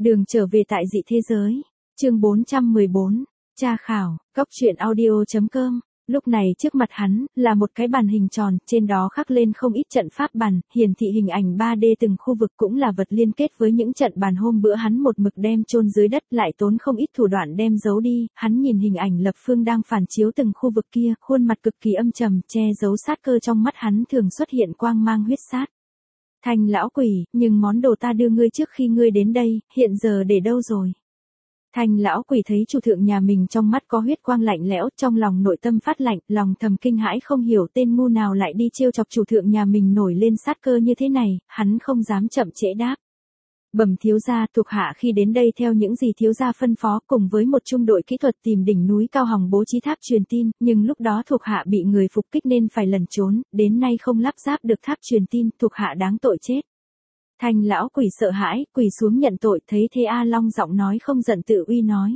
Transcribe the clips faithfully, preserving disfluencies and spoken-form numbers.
Đường trở về tại dị thế giới. Chương bốn trăm mười bốn. Tra khảo. Góc truyện audio chấm com. Lúc này trước mặt hắn là một cái bàn hình tròn, trên đó khắc lên không ít trận pháp bàn, hiển thị hình ảnh ba D từng khu vực cũng là vật liên kết với những trận bàn hôm bữa hắn một mực đem chôn dưới đất, lại tốn không ít thủ đoạn đem giấu đi. Hắn nhìn hình ảnh lập phương đang phản chiếu từng khu vực kia, khuôn mặt cực kỳ âm trầm, che giấu sát cơ trong mắt hắn thường xuất hiện quang mang huyết sát. Thanh lão quỷ, nhưng món đồ ta đưa ngươi trước khi ngươi đến đây, hiện giờ để đâu rồi? Thanh lão quỷ thấy chủ thượng nhà mình trong mắt có huyết quang lạnh lẽo, trong lòng nội tâm phát lạnh, lòng thầm kinh hãi không hiểu tên ngu nào lại đi trêu chọc chủ thượng nhà mình nổi lên sát cơ như thế này, hắn không dám chậm trễ đáp. Bẩm thiếu gia, thuộc hạ khi đến đây theo những gì thiếu gia phân phó, cùng với một trung đội kỹ thuật tìm đỉnh núi cao hòng bố trí tháp truyền tin, nhưng lúc đó thuộc hạ bị người phục kích nên phải lẩn trốn, đến nay không lắp ráp được tháp truyền tin, thuộc hạ đáng tội chết. Thanh lão quỷ sợ hãi, quỳ xuống nhận tội, thấy thế A Long giọng nói không giận tự uy nói.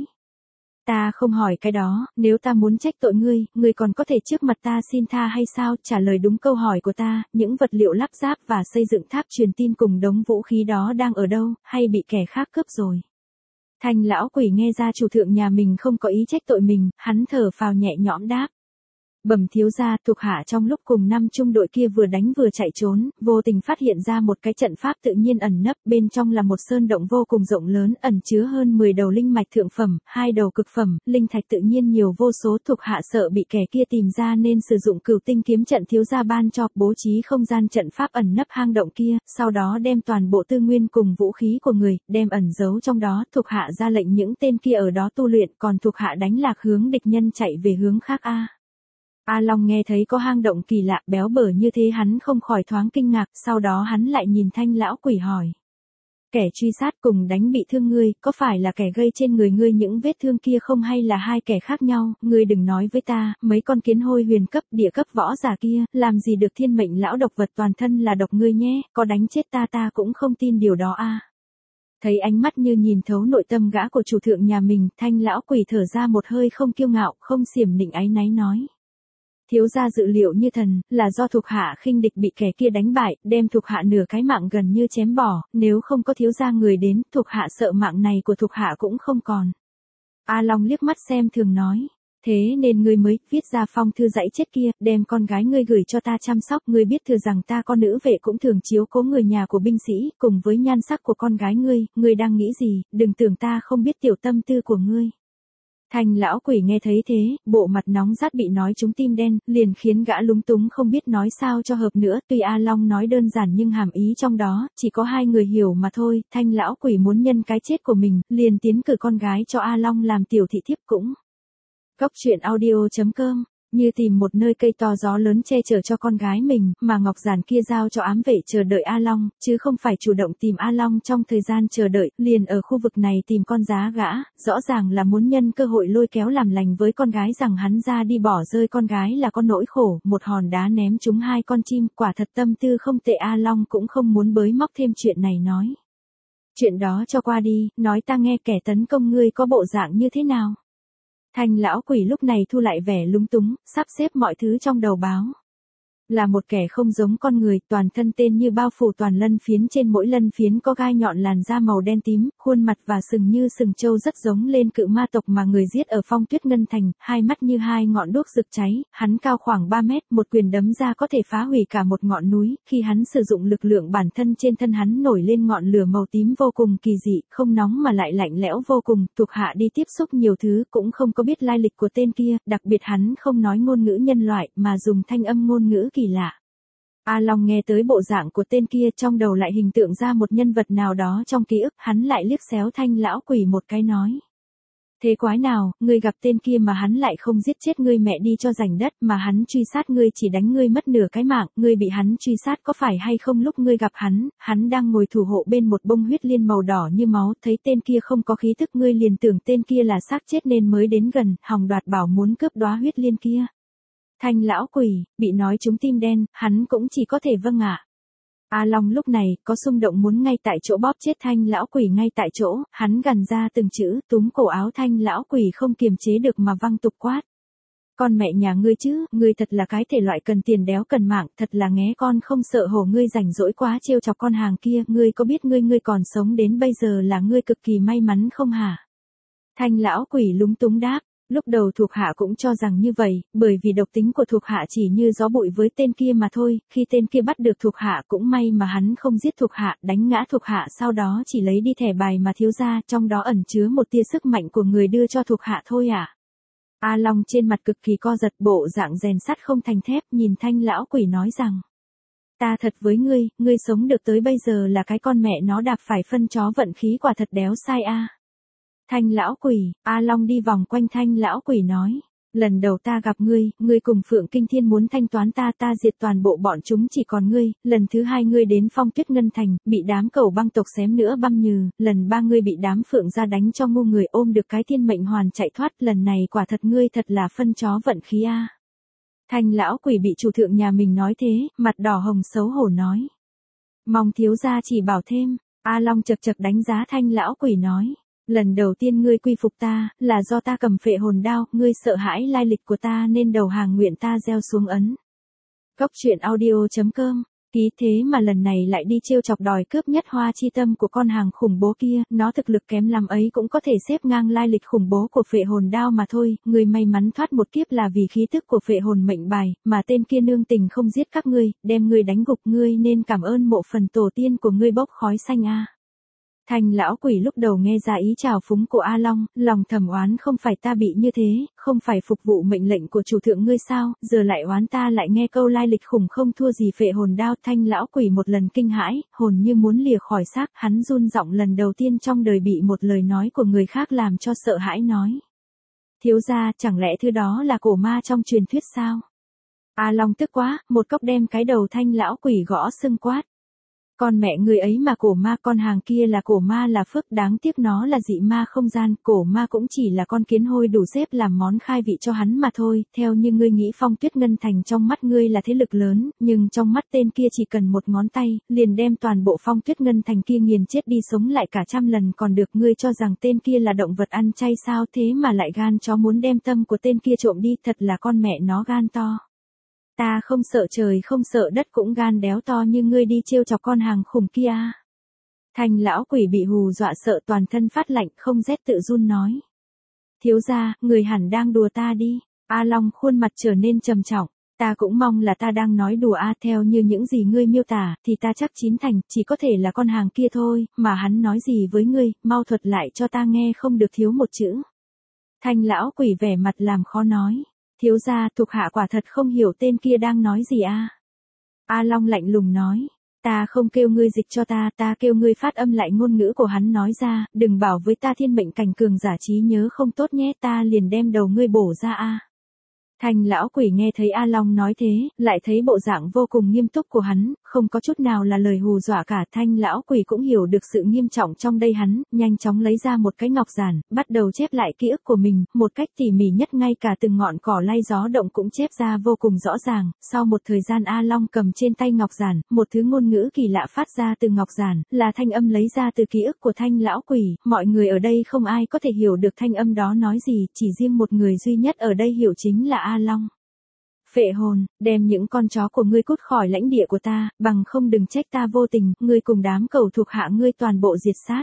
Ta không hỏi cái đó, nếu ta muốn trách tội ngươi, ngươi còn có thể trước mặt ta xin tha hay sao? Trả lời đúng câu hỏi của ta, những vật liệu lắp ráp và xây dựng tháp truyền tin cùng đống vũ khí đó đang ở đâu, hay bị kẻ khác cướp rồi? Thanh lão quỷ nghe ra chủ thượng nhà mình không có ý trách tội mình, hắn thở phào nhẹ nhõm đáp. Bẩm thiếu gia, thuộc hạ trong lúc cùng năm trung đội kia vừa đánh vừa chạy trốn, vô tình phát hiện ra một cái trận pháp tự nhiên ẩn nấp, bên trong là một sơn động vô cùng rộng lớn, ẩn chứa hơn mười đầu linh mạch thượng phẩm, hai đầu cực phẩm, linh thạch tự nhiên nhiều vô số, thuộc hạ sợ bị kẻ kia tìm ra nên sử dụng cửu tinh kiếm trận thiếu gia ban cho, bố trí không gian trận pháp ẩn nấp hang động kia, sau đó đem toàn bộ tư nguyên cùng vũ khí của người, đem ẩn giấu trong đó, thuộc hạ ra lệnh những tên kia ở đó tu luyện, còn thuộc hạ đánh lạc hướng địch nhân chạy về hướng khác a. A Long nghe thấy có hang động kỳ lạ béo bở như thế hắn không khỏi thoáng kinh ngạc, sau đó hắn lại nhìn thanh lão quỷ hỏi. Kẻ truy sát cùng đánh bị thương ngươi, có phải là kẻ gây trên người ngươi những vết thương kia không hay là hai kẻ khác nhau, ngươi đừng nói với ta, mấy con kiến hôi huyền cấp, địa cấp võ giả kia, làm gì được thiên mệnh lão độc vật toàn thân là độc ngươi nhé, có đánh chết ta ta cũng không tin điều đó a. Thấy ánh mắt như nhìn thấu nội tâm gã của chủ thượng nhà mình, thanh lão quỷ thở ra một hơi không kiêu ngạo, không xiểm nịnh áy náy nói. Thiếu gia dự liệu như thần, là do thuộc hạ khinh địch bị kẻ kia đánh bại, đem thuộc hạ nửa cái mạng gần như chém bỏ, nếu không có thiếu gia người đến, thuộc hạ sợ mạng này của thuộc hạ cũng không còn. A Long liếc mắt xem thường nói, thế nên ngươi mới viết ra phong thư dãy chết kia, đem con gái ngươi gửi cho ta chăm sóc, ngươi biết thừa rằng ta con nữ vệ cũng thường chiếu cố người nhà của binh sĩ, cùng với nhan sắc của con gái ngươi, ngươi đang nghĩ gì, đừng tưởng ta không biết tiểu tâm tư của ngươi. Thanh lão quỷ nghe thấy thế, bộ mặt nóng rát bị nói trúng tim đen, liền khiến gã lúng túng không biết nói sao cho hợp nữa, tuy A Long nói đơn giản nhưng hàm ý trong đó, chỉ có hai người hiểu mà thôi, thanh lão quỷ muốn nhân cái chết của mình, liền tiến cử con gái cho A Long làm tiểu thị thiếp cũng. Góc truyện audio chấm com. Như tìm một nơi cây to gió lớn che chở cho con gái mình, mà Ngọc Giản kia giao cho ám vệ chờ đợi A Long, chứ không phải chủ động tìm A Long trong thời gian chờ đợi, liền ở khu vực này tìm con giá gã, rõ ràng là muốn nhân cơ hội lôi kéo làm lành với con gái rằng hắn ra đi bỏ rơi con gái là con nỗi khổ, một hòn đá ném trúng hai con chim, quả thật tâm tư không tệ. A Long cũng không muốn bới móc thêm chuyện này nói. Chuyện đó cho qua đi, nói ta nghe kẻ tấn công ngươi có bộ dạng như thế nào. Thanh lão quỷ lúc này thu lại vẻ lúng túng, sắp xếp mọi thứ trong đầu báo. Là một kẻ không giống con người, toàn thân tên như bao phủ toàn lân phiến, trên mỗi lân phiến có gai nhọn, làn da màu đen tím, khuôn mặt và sừng như sừng trâu rất giống lên cự ma tộc mà người giết ở Phong Tuyết Ngân Thành, hai mắt như hai ngọn đuốc rực cháy, hắn cao khoảng ba mét, một quyền đấm ra có thể phá hủy cả một ngọn núi, khi hắn sử dụng lực lượng bản thân trên thân hắn nổi lên ngọn lửa màu tím vô cùng kỳ dị, không nóng mà lại lạnh lẽo vô cùng, thuộc hạ đi tiếp xúc nhiều thứ cũng không có biết lai lịch của tên kia, đặc biệt hắn không nói ngôn ngữ nhân loại mà dùng thanh âm ngôn ngữ kỳ lạ. A Long nghe tới bộ dạng của tên kia trong đầu lại hình tượng ra một nhân vật nào đó trong ký ức, hắn lại liếc xéo thanh lão quỷ một cái nói. Thế quái nào, ngươi gặp tên kia mà hắn lại không giết chết ngươi mẹ đi cho rảnh đất, mà hắn truy sát ngươi chỉ đánh ngươi mất nửa cái mạng, ngươi bị hắn truy sát có phải hay không? Lúc ngươi gặp hắn, hắn đang ngồi thủ hộ bên một bông huyết liên màu đỏ như máu, thấy tên kia không có khí thức ngươi liền tưởng tên kia là xác chết nên mới đến gần, hòng đoạt bảo muốn cướp đóa huyết liên kia. Thanh lão quỷ, bị nói trúng tim đen, hắn cũng chỉ có thể vâng ạ. A Long lúc này, có xung động muốn ngay tại chỗ bóp chết thanh lão quỷ ngay tại chỗ, hắn gằn ra từng chữ, túm cổ áo thanh lão quỷ không kiềm chế được mà văng tục quát. Con mẹ nhà ngươi chứ, ngươi thật là cái thể loại cần tiền đéo cần mạng, thật là nghé con không sợ hổ, ngươi rảnh rỗi quá trêu chọc con hàng kia, ngươi có biết ngươi ngươi còn sống đến bây giờ là ngươi cực kỳ may mắn không hả? Thanh lão quỷ lúng túng đáp, lúc đầu thuộc hạ cũng cho rằng như vậy, bởi vì độc tính của thuộc hạ chỉ như gió bụi với tên kia mà thôi, khi tên kia bắt được thuộc hạ cũng may mà hắn không giết thuộc hạ, đánh ngã thuộc hạ sau đó chỉ lấy đi thẻ bài mà thiếu ra, trong đó ẩn chứa một tia sức mạnh của người đưa cho thuộc hạ thôi à. A Long trên mặt cực kỳ co giật, bộ dạng rèn sắt không thành thép, nhìn Thanh lão quỷ nói rằng, ta thật với ngươi, ngươi sống được tới bây giờ là cái con mẹ nó đạp phải phân chó vận khí, quả thật đéo sai a. Thanh lão quỷ, A Long đi vòng quanh Thanh lão quỷ nói, lần đầu ta gặp ngươi, ngươi cùng Phượng Kinh Thiên muốn thanh toán ta, ta diệt toàn bộ bọn chúng chỉ còn ngươi, lần thứ hai ngươi đến Phong Tuyết Ngân Thành, bị đám cẩu băng tộc xém nữa băm nhừ, lần ba ngươi bị đám Phượng gia đánh cho ngu người, ôm được cái thiên mệnh hoàn chạy thoát, lần này quả thật ngươi thật là phân chó vận khí a. Thanh lão quỷ bị chủ thượng nhà mình nói thế, mặt đỏ hồng xấu hổ nói, mong thiếu gia chỉ bảo thêm. A Long chật chật đánh giá Thanh lão quỷ nói, lần đầu tiên ngươi quy phục ta, là do ta cầm phệ hồn đao, ngươi sợ hãi lai lịch của ta nên đầu hàng nguyện ta gieo xuống ấn. Cốc truyện audio chấm com, ký thế mà lần này lại đi trêu chọc đòi cướp nhất hoa chi tâm của con hàng khủng bố kia, nó thực lực kém lắm ấy cũng có thể xếp ngang lai lịch khủng bố của phệ hồn đao mà thôi, ngươi may mắn thoát một kiếp là vì khí tức của phệ hồn mệnh bài, mà tên kia nương tình không giết các ngươi, đem ngươi đánh gục, ngươi nên cảm ơn mộ phần tổ tiên của ngươi bốc khói xanh a. Thanh lão quỷ lúc đầu nghe ra ý trào phúng của A Long, lòng thầm oán, không phải ta bị như thế, không phải phục vụ mệnh lệnh của chủ thượng ngươi sao, giờ lại oán ta lại nghe câu lai lịch khủng không thua gì phệ hồn đao. Thanh lão quỷ một lần kinh hãi, hồn như muốn lìa khỏi xác, hắn run giọng lần đầu tiên trong đời bị một lời nói của người khác làm cho sợ hãi nói, thiếu gia, chẳng lẽ thứ đó là cổ ma trong truyền thuyết sao? A Long tức quá, một cốc đem cái đầu Thanh lão quỷ gõ sưng quát, con mẹ người ấy mà cổ ma, con hàng kia là cổ ma là phước, đáng tiếc nó là dị ma không gian, cổ ma cũng chỉ là con kiến hôi đủ xếp làm món khai vị cho hắn mà thôi, theo như ngươi nghĩ Phong Tuyết Ngân Thành trong mắt ngươi là thế lực lớn, nhưng trong mắt tên kia chỉ cần một ngón tay, liền đem toàn bộ Phong Tuyết Ngân Thành kia nghiền chết đi sống lại cả trăm lần còn được, ngươi cho rằng tên kia là động vật ăn chay sao, thế mà lại gan chó muốn đem tâm của tên kia trộm đi, thật là con mẹ nó gan to. Ta không sợ trời không sợ đất cũng gan đéo to như ngươi đi trêu chọc con hàng khủng kia. Thanh lão quỷ bị hù dọa sợ toàn thân phát lạnh, không rét tự run nói, thiếu gia, người hẳn đang đùa ta đi. A Long khuôn mặt trở nên trầm trọng, ta cũng mong là ta đang nói đùa a, theo như những gì ngươi miêu tả thì ta chắc chín thành chỉ có thể là con hàng kia thôi, mà hắn nói gì với ngươi, mau thuật lại cho ta nghe không được thiếu một chữ. Thanh lão quỷ vẻ mặt làm khó nói, thiếu gia, thuộc hạ quả thật không hiểu tên kia đang nói gì a. A Long lạnh lùng nói, ta không kêu ngươi dịch cho ta, ta kêu ngươi phát âm lại ngôn ngữ của hắn nói ra, đừng bảo với ta thiên mệnh cảnh cường giả trí nhớ không tốt nhé, ta liền đem đầu ngươi bổ ra a. Thanh lão quỷ nghe thấy A Long nói thế, lại thấy bộ dạng vô cùng nghiêm túc của hắn, không có chút nào là lời hù dọa cả. Thanh lão quỷ cũng hiểu được sự nghiêm trọng trong đây, hắn nhanh chóng lấy ra một cái ngọc giản, bắt đầu chép lại ký ức của mình, một cách tỉ mỉ nhất, ngay cả từng ngọn cỏ lay gió động cũng chép ra vô cùng rõ ràng. Sau một thời gian A Long cầm trên tay ngọc giản, một thứ ngôn ngữ kỳ lạ phát ra từ ngọc giản, là thanh âm lấy ra từ ký ức của thanh lão quỷ, mọi người ở đây không ai có thể hiểu được thanh âm đó nói gì, chỉ riêng một người duy nhất ở đây hiểu, chính là A Long. Phệ hồn, đem những con chó của ngươi cút khỏi lãnh địa của ta, bằng không đừng trách ta vô tình, ngươi cùng đám cẩu thuộc hạ ngươi toàn bộ diệt sát.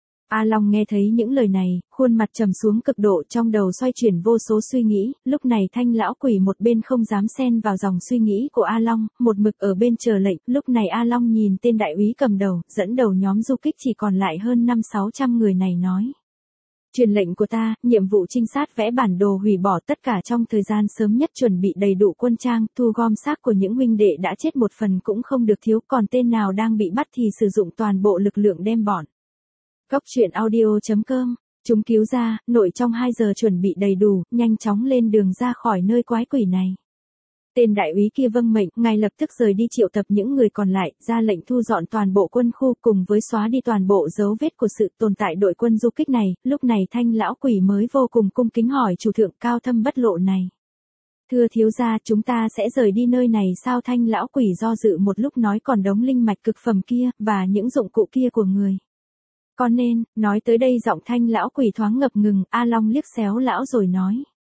A Long nghe thấy những lời này, khuôn mặt trầm xuống cực độ, trong đầu xoay chuyển vô số suy nghĩ, lúc này thanh lão quỷ một bên không dám xen vào dòng suy nghĩ của A Long, một mực ở bên chờ lệnh, lúc này A Long nhìn tên đại úy cầm đầu, dẫn đầu nhóm du kích chỉ còn lại hơn năm sáu trăm người này nói. Truyền lệnh của ta, nhiệm vụ trinh sát vẽ bản đồ hủy bỏ tất cả trong thời gian sớm nhất, chuẩn bị đầy đủ quân trang, thu gom xác của những huynh đệ đã chết một phần cũng không được thiếu, còn tên nào đang bị bắt thì sử dụng toàn bộ lực lượng đem bọn. Cốc truyện audio chấm com, chúng cứu ra, nội trong hai giờ chuẩn bị đầy đủ, nhanh chóng lên đường ra khỏi nơi quái quỷ này. Tên đại úy kia vâng mệnh, ngay lập tức rời đi triệu tập những người còn lại, ra lệnh thu dọn toàn bộ quân khu cùng với xóa đi toàn bộ dấu vết của sự tồn tại đội quân du kích này. Lúc này thanh lão quỷ mới vô cùng cung kính hỏi chủ thượng cao thâm bất lộ này. Thưa thiếu gia, chúng ta sẽ rời đi nơi này sao? Thanh lão quỷ do dự một lúc nói, còn đống linh mạch cực phẩm kia, và những dụng cụ kia của người. Còn nên, nói tới đây giọng thanh lão quỷ thoáng ngập ngừng, A Long liếc xéo lão rồi nói.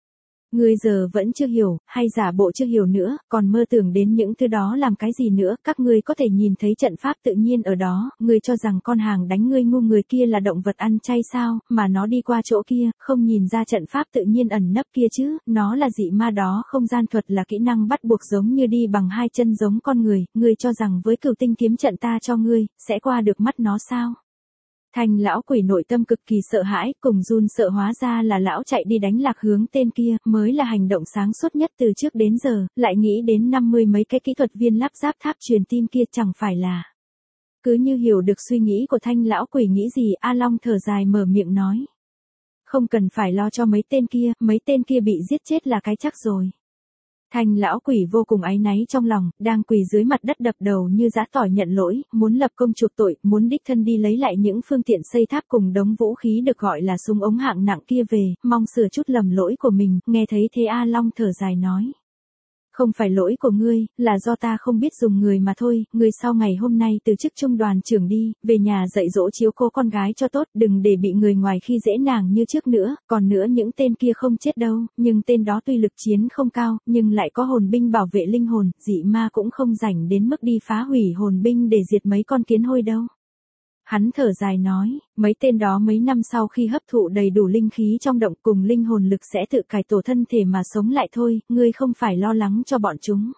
Ngươi giờ vẫn chưa hiểu, hay giả bộ chưa hiểu nữa, còn mơ tưởng đến những thứ đó làm cái gì nữa, các ngươi có thể nhìn thấy trận pháp tự nhiên ở đó, ngươi cho rằng con hàng đánh ngươi ngu người kia là động vật ăn chay sao, mà nó đi qua chỗ kia, không nhìn ra trận pháp tự nhiên ẩn nấp kia chứ, nó là dị ma đó, không gian thuật là kỹ năng bắt buộc giống như đi bằng hai chân giống con người, ngươi cho rằng với cửu tinh kiếm trận ta cho ngươi, sẽ qua được mắt nó sao? Thanh lão quỷ nội tâm cực kỳ sợ hãi, cùng run sợ hóa ra là lão chạy đi đánh lạc hướng tên kia, mới là hành động sáng suốt nhất từ trước đến giờ, lại nghĩ đến năm mươi mấy cái kỹ thuật viên lắp ráp tháp truyền tin kia chẳng phải là. Cứ như hiểu được suy nghĩ của thanh lão quỷ nghĩ gì, A Long thở dài mở miệng nói. Không cần phải lo cho mấy tên kia, mấy tên kia bị giết chết là cái chắc rồi. Thanh lão quỷ vô cùng áy náy trong lòng, đang quỳ dưới mặt đất đập đầu như giã tỏi nhận lỗi, muốn lập công chuộc tội, muốn đích thân đi lấy lại những phương tiện xây tháp cùng đống vũ khí được gọi là súng ống hạng nặng kia về, mong sửa chút lầm lỗi của mình, nghe thấy thế A Long thở dài nói. Không phải lỗi của ngươi, là do ta không biết dùng người mà thôi, ngươi sau ngày hôm nay từ chức trung đoàn trưởng đi, về nhà dạy dỗ chiếu cố con gái cho tốt, đừng để bị người ngoài khi dễ nàng như trước nữa, còn nữa những tên kia không chết đâu, nhưng tên đó tuy lực chiến không cao, nhưng lại có hồn binh bảo vệ linh hồn, dị ma cũng không rảnh đến mức đi phá hủy hồn binh để diệt mấy con kiến hôi đâu. Hắn thở dài nói, mấy tên đó mấy năm sau khi hấp thụ đầy đủ linh khí trong động cùng linh hồn lực sẽ tự cải tổ thân thể mà sống lại thôi, ngươi không phải lo lắng cho bọn chúng.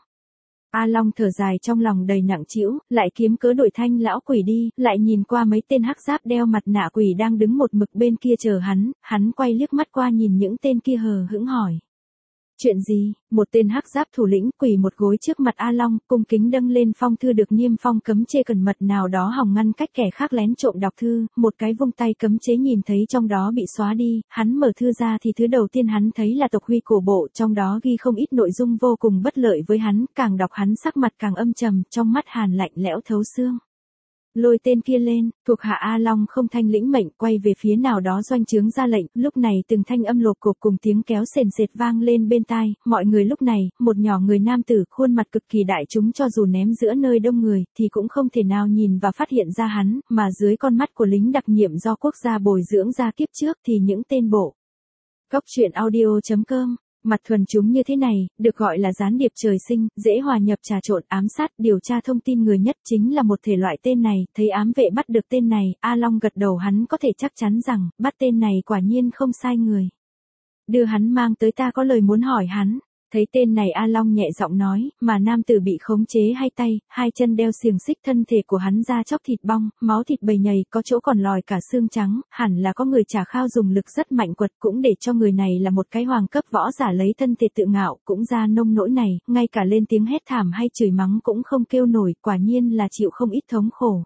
A Long thở dài trong lòng đầy nặng trĩu, lại kiếm cớ đổi thanh lão quỷ đi, lại nhìn qua mấy tên hắc giáp đeo mặt nạ quỷ đang đứng một mực bên kia chờ hắn, hắn quay liếc mắt qua nhìn những tên kia hờ hững hỏi. Chuyện gì? Một tên hắc giáp thủ lĩnh quỳ một gối trước mặt A Long, cung kính dâng lên phong thư được niêm phong cấm chế cẩn mật nào đó hòng ngăn cách kẻ khác lén trộm đọc thư, một cái vung tay cấm chế nhìn thấy trong đó bị xóa đi, hắn mở thư ra thì thứ đầu tiên hắn thấy là tộc huy cổ bộ, trong đó ghi không ít nội dung vô cùng bất lợi với hắn, càng đọc hắn sắc mặt càng âm trầm, trong mắt hàn lạnh lẽo thấu xương. Lôi tên kia lên, thuộc hạ A Long không thanh lĩnh mệnh quay về phía nào đó doanh trướng ra lệnh, lúc này từng thanh âm lột cộp cùng tiếng kéo sền sệt vang lên bên tai, mọi người lúc này, một nhỏ người nam tử, khuôn mặt cực kỳ đại chúng cho dù ném giữa nơi đông người, thì cũng không thể nào nhìn và phát hiện ra hắn, mà dưới con mắt của lính đặc nhiệm do quốc gia bồi dưỡng ra kiếp trước thì những tên bộ. Góc truyện audio chấm com Mặt thuần chúng như thế này, được gọi là gián điệp trời sinh, dễ hòa nhập trà trộn ám sát, điều tra thông tin người nhất chính là một thể loại tên này, thấy ám vệ bắt được tên này, A Long gật đầu hắn có thể chắc chắn rằng, bắt tên này quả nhiên không sai người. Đưa hắn mang tới ta có lời muốn hỏi hắn. Thấy tên này A Long nhẹ giọng nói, mà nam tử bị khống chế hai tay, hai chân đeo xiềng xích thân thể của hắn ra chóc thịt bong, máu thịt bầy nhầy, có chỗ còn lòi cả xương trắng, hẳn là có người trả khao dùng lực rất mạnh quật cũng để cho người này là một cái hoàng cấp võ giả lấy thân thể tự ngạo, cũng ra nông nỗi này, ngay cả lên tiếng hét thảm hay chửi mắng cũng không kêu nổi, quả nhiên là chịu không ít thống khổ.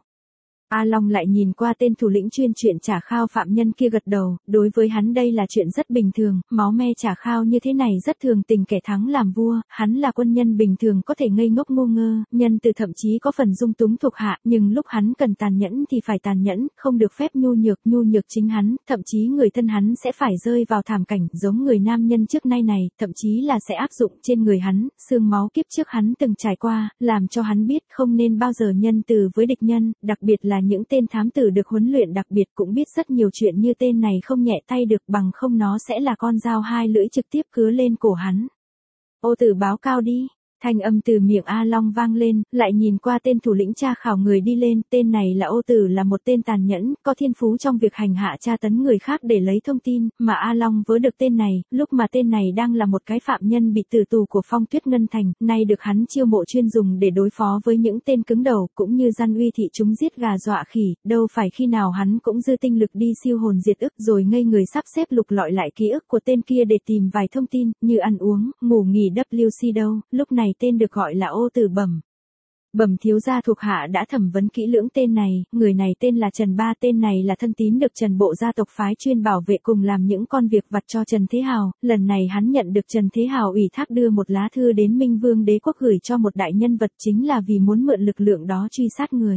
A Long lại nhìn qua tên thủ lĩnh chuyên chuyện trả khao phạm nhân kia gật đầu, đối với hắn đây là chuyện rất bình thường, máu me trả khao như thế này rất thường tình kẻ thắng làm vua, hắn là quân nhân bình thường có thể ngây ngốc ngu ngơ, nhân từ thậm chí có phần dung túng thuộc hạ, nhưng lúc hắn cần tàn nhẫn thì phải tàn nhẫn, không được phép nhu nhược, nhu nhược chính hắn, thậm chí người thân hắn sẽ phải rơi vào thảm cảnh giống người nam nhân trước nay này, thậm chí là sẽ áp dụng trên người hắn, xương máu kiếp trước hắn từng trải qua, làm cho hắn biết không nên bao giờ nhân từ với địch nhân, đặc biệt là những tên thám tử được huấn luyện đặc biệt cũng biết rất nhiều chuyện như tên này không nhẹ tay được bằng không nó sẽ là con dao hai lưỡi trực tiếp cứa lên cổ hắn. Ô tử báo cao đi. Thanh âm từ miệng A Long vang lên, lại nhìn qua tên thủ lĩnh tra khảo người đi lên, tên này là Ô Tử là một tên tàn nhẫn, có thiên phú trong việc hành hạ tra tấn người khác để lấy thông tin, mà A Long vớ được tên này, lúc mà tên này đang là một cái phạm nhân bị tử tù của Phong Tuyết Ngân Thành, nay được hắn chiêu mộ chuyên dùng để đối phó với những tên cứng đầu, cũng như gian uy thị chúng giết gà dọa khỉ, đâu phải khi nào hắn cũng dư tinh lực đi siêu hồn diệt ức rồi ngây người sắp xếp lục lọi lại ký ức của tên kia để tìm vài thông tin, như ăn uống, ngủ nghỉ W C đâu, lúc này tên được gọi là Ô Tử Bẩm. Bẩm thiếu gia thuộc hạ đã thẩm vấn kỹ lưỡng tên này, người này tên là Trần Ba, tên này là thân tín được Trần bộ gia tộc phái chuyên bảo vệ cùng làm những con việc vặt cho Trần Thế Hào, lần này hắn nhận được Trần Thế Hào ủy thác đưa một lá thư đến Minh Vương Đế quốc gửi cho một đại nhân vật chính là vì muốn mượn lực lượng đó truy sát người.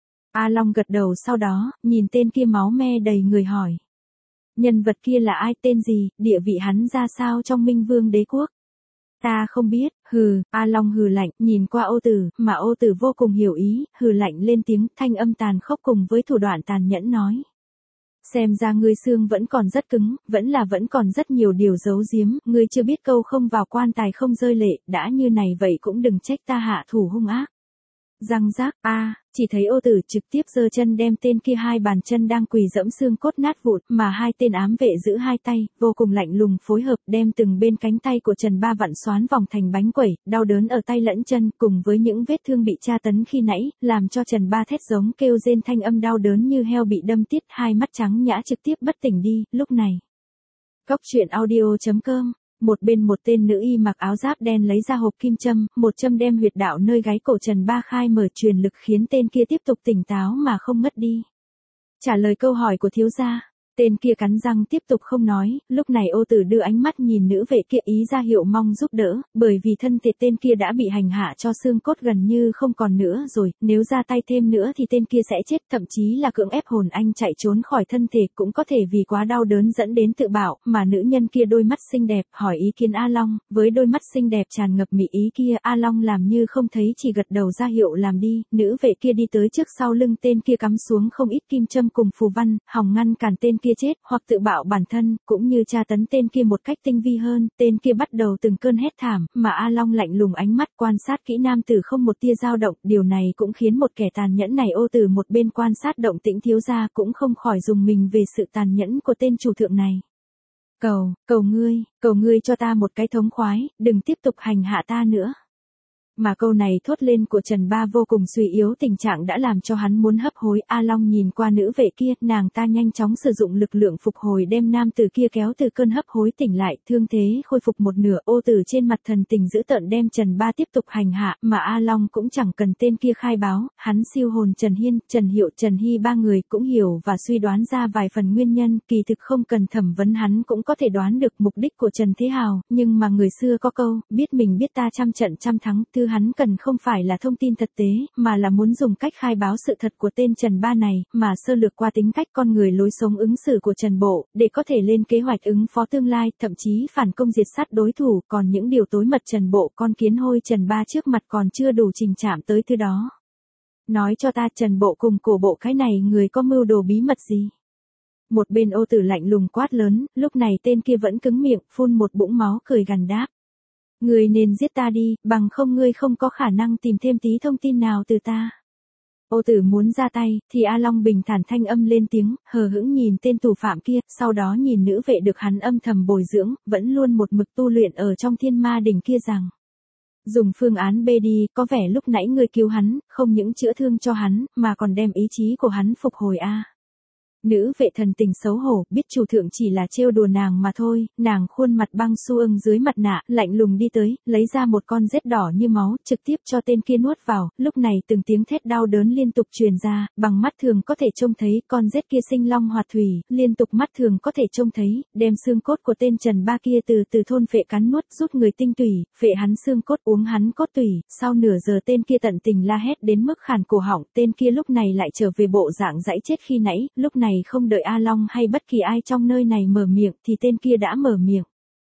A Long gật đầu sau đó, nhìn tên kia máu me đầy người hỏi. Nhân vật kia là ai, tên gì, địa vị hắn ra sao trong Minh Vương Đế quốc? Ta không biết, hừ, A Long hừ lạnh, nhìn qua Ô Tử, mà Ô Tử vô cùng hiểu ý, hừ lạnh lên tiếng, thanh âm tàn khốc cùng với thủ đoạn tàn nhẫn nói. Xem ra ngươi xương vẫn còn rất cứng, vẫn là vẫn còn rất nhiều điều giấu giếm, ngươi chưa biết câu không vào quan tài không rơi lệ, đã như này vậy cũng đừng trách ta hạ thủ hung ác. Răng rác, a, chỉ thấy Ô Tử trực tiếp giơ chân đem tên kia hai bàn chân đang quỳ dẫm xương cốt nát vụn, mà hai tên ám vệ giữ hai tay, vô cùng lạnh lùng phối hợp đem từng bên cánh tay của Trần Ba vặn xoán vòng thành bánh quẩy, đau đớn ở tay lẫn chân, cùng với những vết thương bị tra tấn khi nãy, làm cho Trần Ba thét giống kêu rên thanh âm đau đớn như heo bị đâm tiết, hai mắt trắng nhã trực tiếp bất tỉnh đi, lúc này. Cóc truyện audio chấm com. Một bên một tên nữ y mặc áo giáp đen lấy ra hộp kim châm, một châm đem huyệt đạo nơi gáy cổ Trần Ba khai mở truyền lực khiến tên kia tiếp tục tỉnh táo mà không ngất đi. Trả lời câu hỏi của thiếu gia, tên kia cắn răng tiếp tục không nói, lúc này Ô Tử đưa ánh mắt nhìn nữ vệ kia ý ra hiệu mong giúp đỡ, bởi vì thân thể tên kia đã bị hành hạ cho xương cốt gần như không còn nữa rồi, nếu ra tay thêm nữa thì tên kia sẽ chết, thậm chí là cưỡng ép hồn anh chạy trốn khỏi thân thể cũng có thể vì quá đau đớn dẫn đến tự bạo, mà nữ nhân kia đôi mắt xinh đẹp hỏi ý kiến A Long, với đôi mắt xinh đẹp tràn ngập mị ý kia, A Long làm như không thấy chỉ gật đầu ra hiệu làm đi, nữ vệ kia đi tới trước sau lưng tên kia cắm xuống không ít kim châm cùng phù văn, hòng ngăn cản tên kia chết, hoặc tự bạo bản thân, cũng như tra tấn tên kia một cách tinh vi hơn, tên kia bắt đầu từng cơn hét thảm, mà A Long lạnh lùng ánh mắt quan sát kỹ nam tử không một tia dao động, điều này cũng khiến một kẻ tàn nhẫn này Ô Tử một bên quan sát động tĩnh thiếu gia cũng không khỏi dùng mình về sự tàn nhẫn của tên chủ thượng này. Cầu, cầu ngươi, cầu ngươi cho ta một cái thống khoái, đừng tiếp tục hành hạ ta nữa. Mà câu này thốt lên của Trần Ba vô cùng suy yếu, tình trạng đã làm cho hắn muốn hấp hối. A Long nhìn qua nữ vệ kia, nàng ta nhanh chóng sử dụng lực lượng phục hồi đem nam tử kia kéo từ cơn hấp hối tỉnh lại, thương thế khôi phục một nửa. Ô Tử trên mặt thần tình dữ tợn đem Trần Ba tiếp tục hành hạ, mà A Long cũng chẳng cần tên kia khai báo, hắn siêu hồn Trần Hiên, Trần Hiệu, Trần Hy ba người cũng hiểu và suy đoán ra vài phần nguyên nhân, kỳ thực không cần thẩm vấn hắn cũng có thể đoán được mục đích của Trần Thế Hào, nhưng mà người xưa có câu, biết mình biết ta trăm trận trăm thắng, tư hắn cần không phải là thông tin thực tế, mà là muốn dùng cách khai báo sự thật của tên Trần Ba này, mà sơ lược qua tính cách con người lối sống ứng xử của Trần Bộ, để có thể lên kế hoạch ứng phó tương lai, thậm chí phản công diệt sát đối thủ, còn những điều tối mật Trần Bộ con kiến hôi Trần Ba trước mặt còn chưa đủ trình chạm tới thứ đó. Nói cho ta Trần Bộ cùng cổ bộ cái này người có mưu đồ bí mật gì? Một bên Ô Tử lạnh lùng quát lớn, lúc này tên kia vẫn cứng miệng, phun một bũng máu cười gằn đáp. Ngươi nên giết ta đi, bằng không ngươi không có khả năng tìm thêm tí thông tin nào từ ta. Ô Tử muốn ra tay, thì A Long bình thản thanh âm lên tiếng, hờ hững nhìn tên tù phạm kia, sau đó nhìn nữ vệ được hắn âm thầm bồi dưỡng, vẫn luôn một mực tu luyện ở trong thiên ma đỉnh kia rằng. Dùng phương án B đi, có vẻ lúc nãy ngươi cứu hắn, không những chữa thương cho hắn, mà còn đem ý chí của hắn phục hồi a. Nữ vệ thần tình xấu hổ, biết chủ thượng chỉ là trêu đùa nàng mà thôi, nàng khuôn mặt băng su ưng dưới mặt nạ, lạnh lùng đi tới, lấy ra một con rết đỏ như máu, trực tiếp cho tên kia nuốt vào, lúc này từng tiếng thét đau đớn liên tục truyền ra, bằng mắt thường có thể trông thấy, con rết kia sinh long hoạt thủy, liên tục mắt thường có thể trông thấy, đem xương cốt của tên Trần Ba kia từ từ thôn phệ cắn nuốt, rút người tinh tủy, phệ hắn xương cốt uống hắn cốt tủy, sau nửa giờ tên kia tận tình la hét đến mức khàn cổ họng, tên kia lúc này lại trở về bộ dạng dãy chết khi nãy, lúc này không đợi A Long hay bất kỳ ai trong nơi này mở miệng thì tên kia đã mở miệng.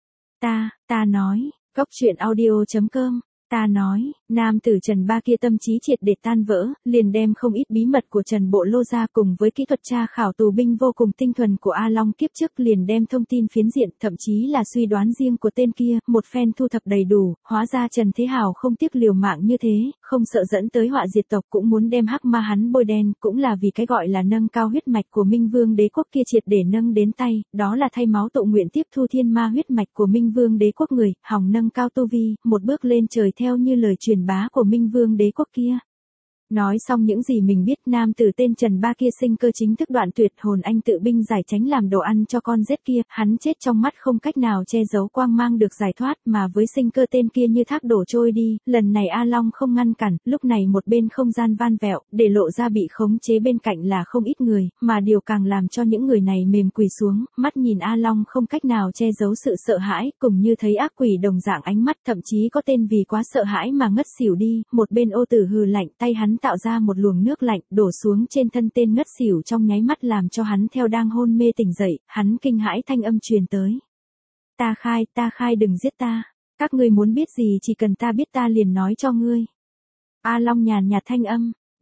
Ta, ta nói, cóc truyện audio chấm com, ta nói, nam tử Trần Ba kia tâm trí triệt để tan vỡ, liền đem không ít bí mật của Trần Bộ lô ra cùng với kỹ thuật tra khảo tù binh vô cùng tinh thuần của A Long kiếp trước liền đem thông tin phiến diện, thậm chí là suy đoán riêng của tên kia, một phen thu thập đầy đủ, hóa ra Trần Thế Hào không tiếc liều mạng như thế, không sợ dẫn tới họa diệt tộc cũng muốn đem hắc ma hắn bôi đen, cũng là vì cái gọi là nâng cao huyết mạch của Minh Vương Đế quốc kia triệt để nâng đến tay, đó là thay máu tụ nguyện tiếp thu thiên ma huyết mạch của Minh Vương Đế quốc người, hòng nâng cao tu vi, một bước lên trời theo như lời truyền bá của Minh Vương Đế quốc kia. Nói xong những gì mình biết, nam tử tên Trần Ba kia sinh cơ chính thức đoạn tuyệt, hồn anh tự binh giải tránh làm đồ ăn cho con rết kia, hắn chết trong mắt không cách nào che giấu quang mang được giải thoát, mà với sinh cơ tên kia như thác đổ trôi đi, lần này A Long không ngăn cản, lúc này một bên không gian van vẹo, để lộ ra bị khống chế bên cạnh là không ít người, mà điều càng làm cho những người này mềm quỳ xuống, mắt nhìn A Long không cách nào che giấu sự sợ hãi, cùng như thấy ác quỷ đồng dạng ánh mắt, thậm chí có tên vì quá sợ hãi mà ngất xỉu đi, một bên Ô Tử hừ lạnh, tay hắn tạo ra một luồng nước lạnh, đổ xuống trên thân tên ngất xỉu trong nháy mắt làm cho hắn theo đang hôn mê tỉnh dậy, hắn kinh hãi thanh âm truyền tới. Ta khai, ta khai đừng giết ta, các ngươi muốn biết gì chỉ cần ta biết ta liền nói cho ngươi. A Long nhàn nhạt thanh âm,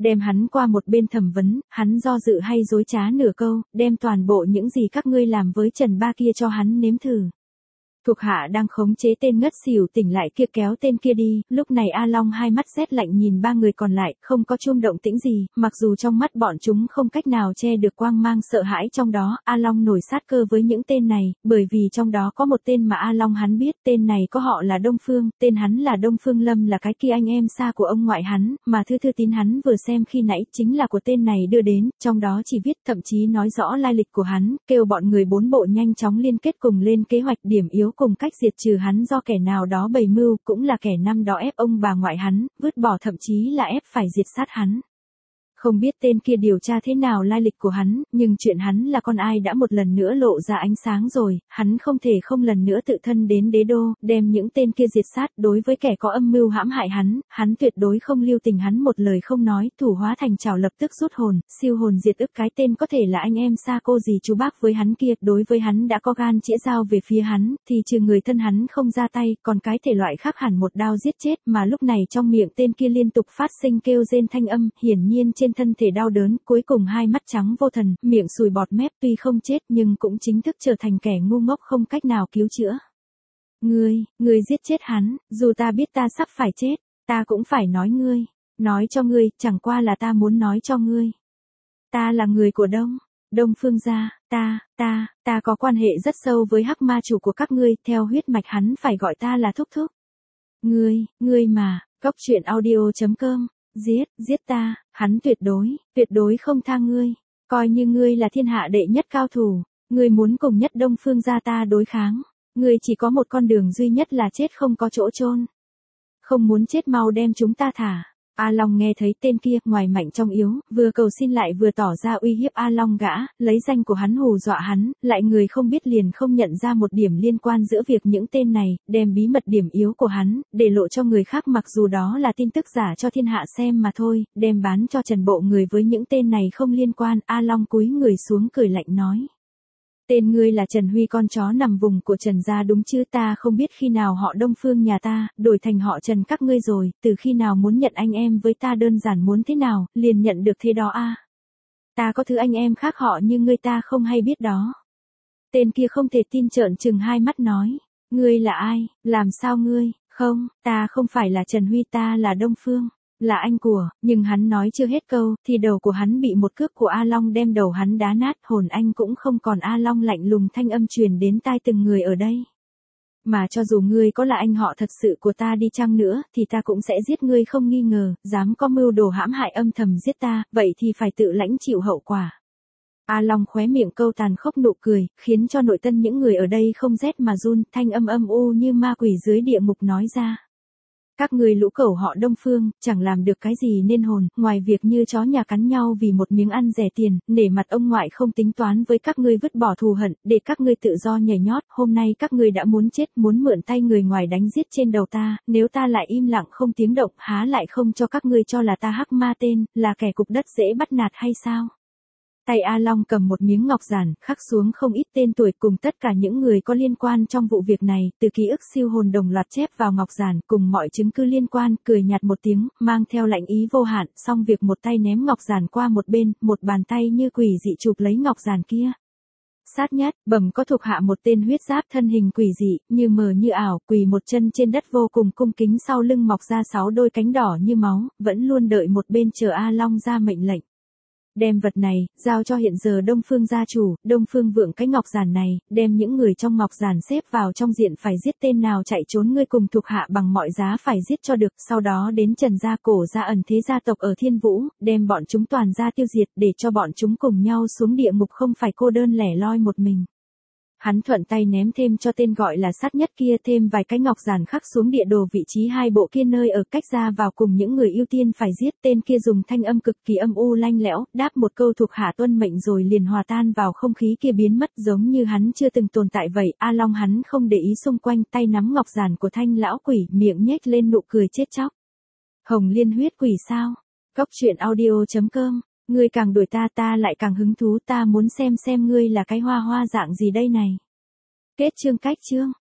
đem hắn qua một bên thẩm vấn, hắn do dự hay dối trá nửa câu, đem toàn bộ những gì các ngươi làm với Trần Ba kia cho hắn nếm thử. Thuộc hạ đang khống chế tên ngất xỉu tỉnh lại kia kéo tên kia đi, lúc này A Long hai mắt rét lạnh nhìn ba người còn lại, không có chuông động tĩnh gì, mặc dù trong mắt bọn chúng không cách nào che được quang mang sợ hãi trong đó, A Long nổi sát cơ với những tên này, bởi vì trong đó có một tên mà A Long hắn biết, tên này có họ là Đông Phương, tên hắn là Đông Phương Lâm là cái kia anh em xa của ông ngoại hắn, mà thư thư tín hắn vừa xem khi nãy chính là của tên này đưa đến, trong đó chỉ viết thậm chí nói rõ lai lịch của hắn, kêu bọn người bốn bộ nhanh chóng liên kết cùng lên kế hoạch điểm yếu cùng cách diệt trừ hắn do kẻ nào đó bày mưu, cũng là kẻ năm đó ép ông bà ngoại hắn, vứt bỏ thậm chí là ép phải diệt sát hắn. Không biết tên kia điều tra thế nào lai lịch của hắn, nhưng chuyện hắn là con ai đã một lần nữa lộ ra ánh sáng rồi, hắn không thể không lần nữa tự thân đến đế đô, đem những tên kia diệt sát. Đối với kẻ có âm mưu hãm hại hắn, hắn tuyệt đối không lưu tình, hắn một lời không nói, thủ hóa thành trảo lập tức rút hồn, siêu hồn diệt ức cái tên có thể là anh em xa cô dì chú bác với hắn kia, đối với hắn đã có gan chĩa dao về phía hắn, thì trừ người thân hắn không ra tay, còn cái thể loại khác hẳn một đao giết chết, mà lúc này trong miệng tên kia liên tục phát sinh kêu rên thanh âm, hiển nhiên trên thân thể đau đớn, cuối cùng hai mắt trắng vô thần, miệng sùi bọt mép, tuy không chết nhưng cũng chính thức trở thành kẻ ngu ngốc không cách nào cứu chữa. Ngươi, ngươi giết chết hắn, dù ta biết ta sắp phải chết, ta cũng phải nói ngươi, nói cho ngươi, chẳng qua là ta muốn nói cho ngươi. Ta là người của Đông, Đông Phương gia, ta, ta, ta có quan hệ rất sâu với hắc ma chủ của các ngươi, theo huyết mạch hắn phải gọi ta là thúc thúc. Ngươi, ngươi mà, Cốc Truyện Audio chấm com. Giết, giết ta, hắn tuyệt đối, tuyệt đối không tha ngươi, coi như ngươi là thiên hạ đệ nhất cao thủ, ngươi muốn cùng nhất Đông Phương gia ta đối kháng, ngươi chỉ có một con đường duy nhất là chết không có chỗ chôn. Không muốn chết mau đem chúng ta thả. A Long nghe thấy tên kia, ngoài mạnh trong yếu, vừa cầu xin lại vừa tỏ ra uy hiếp A Long gã, lấy danh của hắn hù dọa hắn, lại người không biết liền không nhận ra một điểm liên quan giữa việc những tên này, đem bí mật điểm yếu của hắn, để lộ cho người khác mặc dù đó là tin tức giả cho thiên hạ xem mà thôi, đem bán cho Trần bộ người với những tên này không liên quan, A Long cúi người xuống cười lạnh nói. Tên ngươi là Trần Huy con chó nằm vùng của Trần gia đúng chứ, ta không biết khi nào họ Đông Phương nhà ta, đổi thành họ Trần các ngươi rồi, từ khi nào muốn nhận anh em với ta đơn giản muốn thế nào, liền nhận được thế đó a. À. Ta có thứ anh em khác họ như ngươi ta không hay biết đó. Tên kia không thể tin trợn trừng hai mắt nói, ngươi là ai, làm sao ngươi, không, ta không phải là Trần Huy ta là Đông Phương. Là anh của, nhưng hắn nói chưa hết câu, thì đầu của hắn bị một cước của A Long đem đầu hắn đá nát, hồn anh cũng không còn. A Long lạnh lùng thanh âm truyền đến tai từng người ở đây. Mà cho dù ngươi có là anh họ thật sự của ta đi chăng nữa, thì ta cũng sẽ giết ngươi không nghi ngờ, dám có mưu đồ hãm hại âm thầm giết ta, vậy thì phải tự lãnh chịu hậu quả. A Long khóe miệng câu tàn khốc nụ cười, khiến cho nội tân những người ở đây không rét mà run, thanh âm âm u như ma quỷ dưới địa ngục nói ra. Các người lũ cẩu họ Đông Phương, chẳng làm được cái gì nên hồn, ngoài việc như chó nhà cắn nhau vì một miếng ăn rẻ tiền, nể mặt ông ngoại không tính toán với các ngươi vứt bỏ thù hận, để các ngươi tự do nhảy nhót, hôm nay các ngươi đã muốn chết, muốn mượn tay người ngoài đánh giết trên đầu ta, nếu ta lại im lặng không tiếng động, há lại không cho các ngươi cho là ta hắc ma tên, là kẻ cục đất dễ bắt nạt hay sao? Tay A Long cầm một miếng ngọc giản, khắc xuống không ít tên tuổi cùng tất cả những người có liên quan trong vụ việc này, từ ký ức siêu hồn đồng loạt chép vào ngọc giản, cùng mọi chứng cứ liên quan, cười nhạt một tiếng, mang theo lạnh ý vô hạn, xong việc một tay ném ngọc giản qua một bên, một bàn tay như quỷ dị chụp lấy ngọc giản kia. Sát nhất, bẩm có thuộc hạ một tên huyết giáp thân hình quỷ dị, như mờ như ảo, quỳ một chân trên đất vô cùng cung kính, sau lưng mọc ra sáu đôi cánh đỏ như máu, vẫn luôn đợi một bên chờ A Long ra mệnh lệnh. Đem vật này, giao cho hiện giờ Đông Phương gia chủ, Đông Phương vượng cái ngọc giản này, đem những người trong ngọc giản xếp vào trong diện phải giết, tên nào chạy trốn ngươi cùng thuộc hạ bằng mọi giá phải giết cho được, sau đó đến Trần gia cổ gia ẩn thế gia tộc ở Thiên Vũ, đem bọn chúng toàn ra tiêu diệt để cho bọn chúng cùng nhau xuống địa ngục không phải cô đơn lẻ loi một mình. Hắn thuận tay ném thêm cho tên gọi là sát nhất kia thêm vài cái ngọc giản khắc xuống địa đồ vị trí hai bộ kia nơi ở cách ra vào cùng những người ưu tiên phải giết. Tên kia dùng thanh âm cực kỳ âm u lanh lẽo, đáp một câu thuộc hạ tuân mệnh rồi liền hòa tan vào không khí kia biến mất giống như hắn chưa từng tồn tại vậy. A Long hắn không để ý xung quanh, tay nắm ngọc giản của thanh lão quỷ, miệng nhếch lên nụ cười chết chóc. Hồng Liên huyết quỷ sao? Cốc Truyện Audio chấm com. Ngươi càng đuổi ta ta lại càng hứng thú, ta muốn xem xem ngươi là cái hoa hoa dạng gì đây này. Kết chương cách chương.